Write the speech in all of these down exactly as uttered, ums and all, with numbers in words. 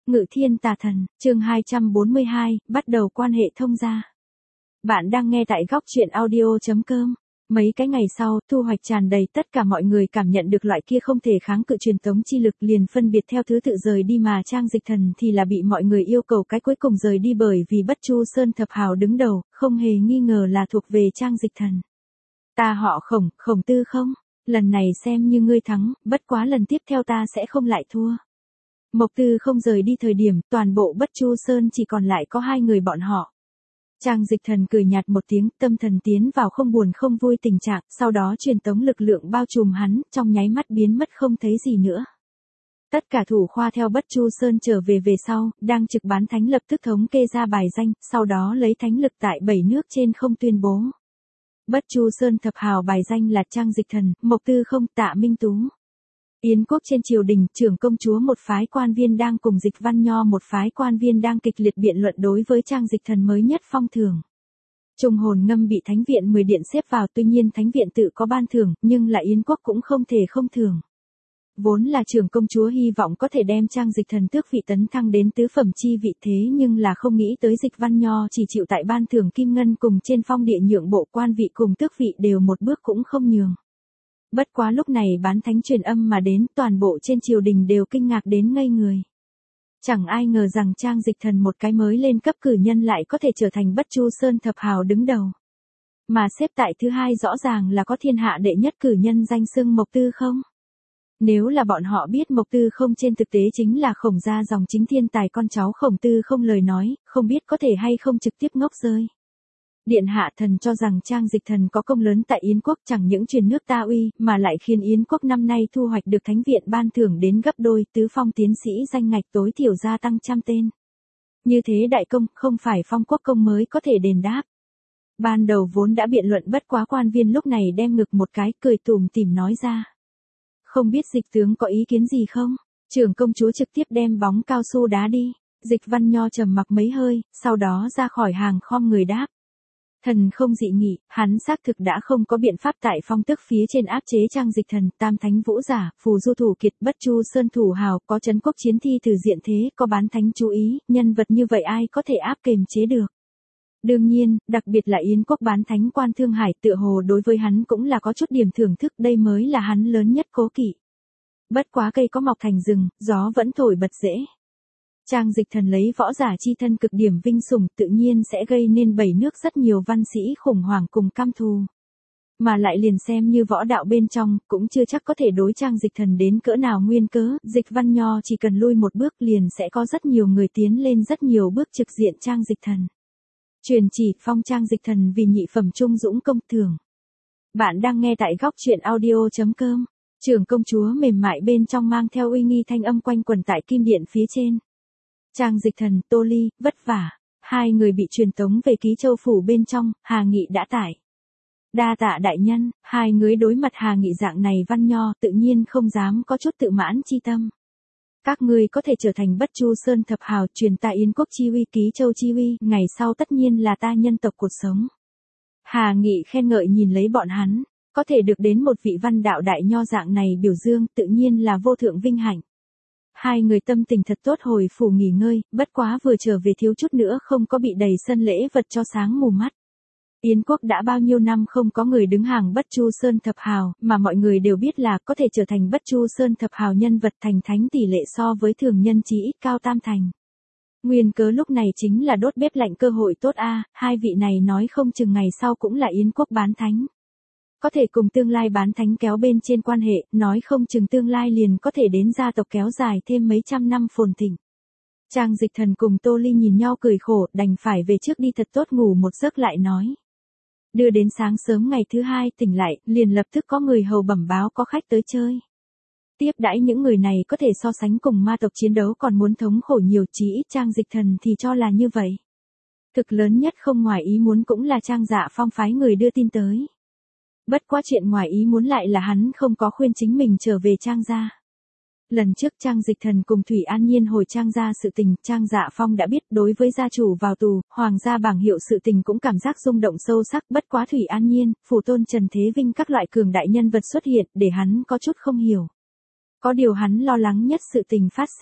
Ngự thiên tà thần, chương hai trăm bốn mươi hai, bắt đầu quan hệ thông gia. Bạn đang nghe tại góc truyện audio chấm com. Mấy cái ngày sau, thu hoạch tràn đầy, tất cả mọi người cảm nhận được loại kia không thể kháng cự truyền tống chi lực, liền phân biệt theo thứ tự rời đi, mà Trang Dịch Thần thì là bị mọi người yêu cầu cái cuối cùng rời đi, bởi vì Bất Chu Sơn thập hào đứng đầu, không hề nghi ngờ là thuộc về Trang Dịch Thần. Ta họ Khổng, Khổng Tư Không, lần này xem như ngươi thắng, bất quá lần tiếp theo ta sẽ không lại thua. Mộc Tư Không rời đi thời điểm, toàn bộ Bất Chu Sơn chỉ còn lại có hai người bọn họ. Trang Dịch Thần cười nhạt một tiếng, tâm thần tiến vào không buồn không vui tình trạng, sau đó truyền tống lực lượng bao trùm hắn, trong nháy mắt biến mất không thấy gì nữa. Tất cả thủ khoa theo Bất Chu Sơn trở về về sau, đang trực bán thánh lập tức thống kê ra bài danh, sau đó lấy thánh lực tại bảy nước trên không tuyên bố. Bất Chu Sơn thập hào bài danh là Trang Dịch Thần, Mộc Tư Không, Tạ Minh Tú. Yến quốc trên triều đình, trưởng công chúa một phái quan viên đang cùng Dịch Văn Nho một phái quan viên đang kịch liệt biện luận đối với Trang Dịch Thần mới nhất phong thưởng. Trùng hồn ngâm bị thánh viện mười điện xếp vào, tuy nhiên thánh viện tự có ban thưởng, nhưng là Yến quốc cũng không thể không thưởng. Vốn là trưởng công chúa hy vọng có thể đem Trang Dịch Thần tước vị tấn thăng đến tứ phẩm chi vị, thế nhưng là không nghĩ tới Dịch Văn Nho chỉ chịu tại ban thưởng kim ngân cùng trên phong địa nhượng bộ, quan vị cùng tước vị đều một bước cũng không nhường. Bất quá lúc này bán thánh truyền âm mà đến, toàn bộ trên triều đình đều kinh ngạc đến ngây người. Chẳng ai ngờ rằng Trang Dịch Thần một cái mới lên cấp cử nhân lại có thể trở thành Bất Chu Sơn thập hào đứng đầu. Mà xếp tại thứ hai rõ ràng là có thiên hạ đệ nhất cử nhân danh xưng Mộc Tư Không. Nếu là bọn họ biết Mộc Tư Không trên thực tế chính là Khổng gia dòng chính thiên tài con cháu Khổng Tư Không lời nói, không biết có thể hay không trực tiếp ngốc rơi. Điện hạ thần cho rằng Trang Dịch Thần có công lớn tại Yến quốc, chẳng những truyền nước ta uy, mà lại khiến Yến quốc năm nay thu hoạch được thánh viện ban thưởng đến gấp đôi, tứ phong tiến sĩ danh ngạch tối thiểu gia tăng trăm tên. Như thế đại công, không phải phong quốc công mới có thể đền đáp. Ban đầu vốn đã biện luận, bất quá quan viên lúc này đem ngực một cái, cười tủm tỉm nói ra. Không biết Dịch tướng có ý kiến gì không? Trưởng công chúa trực tiếp đem bóng cao su đá đi. Dịch Văn Nho trầm mặc mấy hơi, sau đó ra khỏi hàng khom người đáp. Thần không dị nghị, hắn xác thực đã không có biện pháp tại phong tước phía trên áp chế Trang Dịch Thần, tam thánh vũ giả, phù du thủ kiệt, Bất Chu Sơn thủ hào, có trấn quốc chiến thi từ diện thế, có bán thánh chú ý, nhân vật như vậy ai có thể áp kềm chế được. Đương nhiên, đặc biệt là Yến quốc bán thánh quan Thương Hải, tựa hồ đối với hắn cũng là có chút điểm thưởng thức, đây mới là hắn lớn nhất cố kỵ. Bất quá cây có mọc thành rừng, gió vẫn thổi bật rễ. Trang Dịch Thần lấy võ giả chi thân cực điểm vinh sủng, tự nhiên sẽ gây nên bảy nước rất nhiều văn sĩ khủng hoảng cùng căm thù. Mà lại liền xem như võ đạo bên trong, cũng chưa chắc có thể đối Trang Dịch Thần đến cỡ nào nguyên cớ, Dịch Văn Nho chỉ cần lui một bước liền sẽ có rất nhiều người tiến lên rất nhiều bước trực diện Trang Dịch Thần. Truyền chỉ phong Trang Dịch Thần vì nhị phẩm trung dũng công thưởng. Bạn đang nghe tại góc truyện audio chấm com. Trưởng công chúa mềm mại bên trong mang theo uy nghi thanh âm quanh quẩn tại kim điện phía trên. Trang Dịch Thần, Tô Ly, vất vả. Hai người bị truyền tống về Ký Châu phủ bên trong, Hà Nghị đã tải. Đa tạ đại nhân, hai người đối mặt Hà Nghị dạng này Văn Nho tự nhiên không dám có chút tự mãn chi tâm. Các ngươi có thể trở thành Bất Chu Sơn thập hào, truyền ta Yến quốc chi uy, Ký Châu chi uy, ngày sau tất nhiên là ta nhân tộc cuộc sống. Hà Nghị khen ngợi nhìn lấy bọn hắn, có thể được đến một vị văn đạo đại nho dạng này biểu dương, tự nhiên là vô thượng vinh hạnh. Hai người tâm tình thật tốt hồi phủ nghỉ ngơi, bất quá vừa trở về thiếu chút nữa không có bị đầy sân lễ vật cho sáng mù mắt. Yến quốc đã bao nhiêu năm không có người đứng hàng Bất Chu Sơn thập hào, mà mọi người đều biết là có thể trở thành Bất Chu Sơn thập hào nhân vật thành thánh tỷ lệ so với thường nhân chí ít cao tam thành. Nguyên cớ lúc này chính là đốt bếp lạnh cơ hội tốt a, hai vị này nói không chừng ngày sau cũng là Yến quốc bán thánh. Có thể cùng tương lai bán thánh kéo bên trên quan hệ, nói không chừng tương lai liền có thể đến gia tộc kéo dài thêm mấy trăm năm phồn thịnh. Trang Dịch Thần cùng Tô Ly nhìn nhau cười khổ, đành phải về trước đi thật tốt ngủ một giấc lại nói. Đưa đến sáng sớm ngày thứ hai tỉnh lại, liền lập tức có người hầu bẩm báo có khách tới chơi. Tiếp đãi những người này có thể so sánh cùng ma tộc chiến đấu còn muốn thống khổ nhiều, chí ít Trang Dịch Thần thì cho là như vậy. Thực lớn nhất không ngoài ý muốn cũng là Trang Dạ Phong phái người đưa tin tới. Bất quá chuyện ngoài ý muốn lại là hắn không có khuyên chính mình trở về Trang gia. Lần trước Trang Dịch Thần cùng Thủy An Nhiên hồi Trang gia sự tình, Trang Dạ Phong đã biết, đối với gia chủ vào tù, hoàng gia bảng hiệu sự tình cũng cảm giác rung động sâu sắc, bất quá Thủy An Nhiên, Phủ Tôn Trần Thế Vinh các loại cường đại nhân vật xuất hiện, để hắn có chút không hiểu. Có điều hắn lo lắng nhất sự tình phát sinh.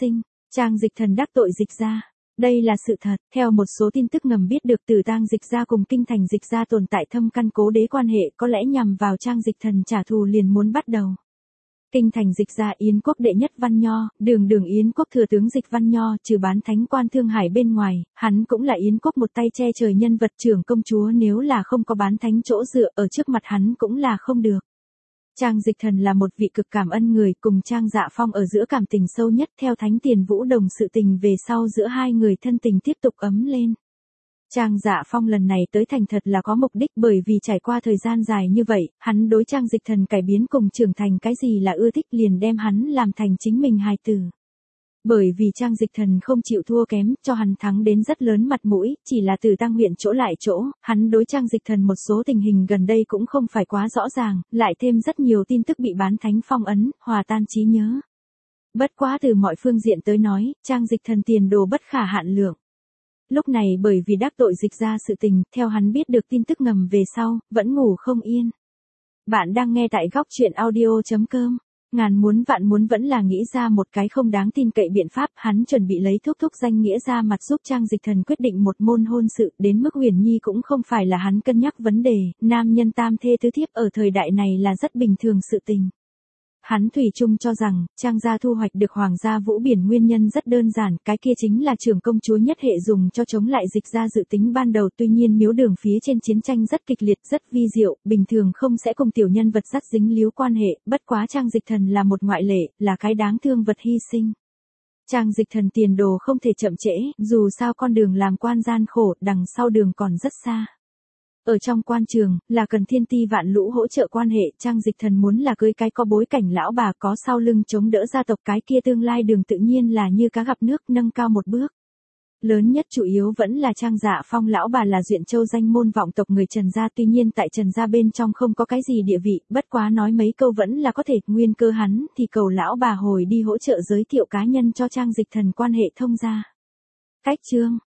Trang Dịch Thần đắc tội Dịch gia. Đây là sự thật, theo một số tin tức ngầm biết được từ Tang Dịch gia cùng Kinh Thành Dịch gia tồn tại thâm căn cố đế quan hệ, có lẽ nhằm vào Trang Dịch Thần trả thù liền muốn bắt đầu. Kinh Thành Dịch gia Yến quốc đệ nhất Văn Nho, đường đường Yến quốc thừa tướng Dịch Văn Nho, trừ bán thánh quan Thương Hải bên ngoài, hắn cũng là Yến quốc một tay che trời nhân vật, trưởng công chúa nếu là không có bán thánh chỗ dựa ở trước mặt hắn cũng là không được. Trang Dịch Thần là một vị cực cảm ân người, cùng Trang Dạ Phong ở giữa cảm tình sâu nhất, theo Thánh Tiền Vũ Đồng sự tình về sau giữa hai người thân tình tiếp tục ấm lên. Trang Dạ Phong lần này tới thành thật là có mục đích, bởi vì trải qua thời gian dài như vậy, hắn đối Trang Dịch Thần cải biến cùng trưởng thành cái gì là ưa thích liền đem hắn làm thành chính mình hài tử. Bởi vì Trang Dịch Thần không chịu thua kém, cho hắn thắng đến rất lớn mặt mũi, chỉ là từ Tăng huyện chỗ lại chỗ, hắn đối Trang Dịch Thần một số tình hình gần đây cũng không phải quá rõ ràng, lại thêm rất nhiều tin tức bị bán thánh phong ấn, hòa tan trí nhớ. Bất quá từ mọi phương diện tới nói, Trang Dịch Thần tiền đồ bất khả hạn lượng. Lúc này bởi vì đắc tội Dịch gia sự tình, theo hắn biết được tin tức ngầm về sau, vẫn ngủ không yên. Bạn đang nghe tại góc truyện audio chấm com. Ngàn muốn vạn muốn vẫn là nghĩ ra một cái không đáng tin cậy biện pháp, hắn chuẩn bị lấy thúc thúc danh nghĩa ra mặt giúp Trang Dịch Thần quyết định một môn hôn sự, đến mức Huyền Nhi cũng không phải là hắn cân nhắc vấn đề, nam nhân tam thê tứ thiếp ở thời đại này là rất bình thường sự tình. Hắn thủy chung cho rằng, Trang gia thu hoạch được hoàng gia Vũ Biển nguyên nhân rất đơn giản, cái kia chính là trưởng công chúa nhất hệ dùng cho chống lại Dịch gia dự tính ban đầu, tuy nhiên miếu đường phía trên chiến tranh rất kịch liệt, rất vi diệu, bình thường không sẽ cùng tiểu nhân vật dắt dính líu quan hệ, bất quá Trang Dịch Thần là một ngoại lệ, là cái đáng thương vật hy sinh. Trang Dịch Thần tiền đồ không thể chậm trễ, dù sao con đường làm quan gian khổ, đằng sau đường còn rất xa. Ở trong quan trường, là cần thiên ti vạn lũ hỗ trợ quan hệ, Trang Dịch Thần muốn là cưới cái có bối cảnh lão bà có sau lưng chống đỡ gia tộc, cái kia tương lai đường tự nhiên là như cá gặp nước, nâng cao một bước. Lớn nhất chủ yếu vẫn là Trang Dạ Phong lão bà là Duyện Châu danh môn vọng tộc người Trần gia, tuy nhiên tại Trần gia bên trong không có cái gì địa vị, bất quá nói mấy câu vẫn là có thể, nguyên cơ hắn thì cầu lão bà hồi đi hỗ trợ giới thiệu cá nhân cho Trang Dịch Thần quan hệ thông gia. Cách chương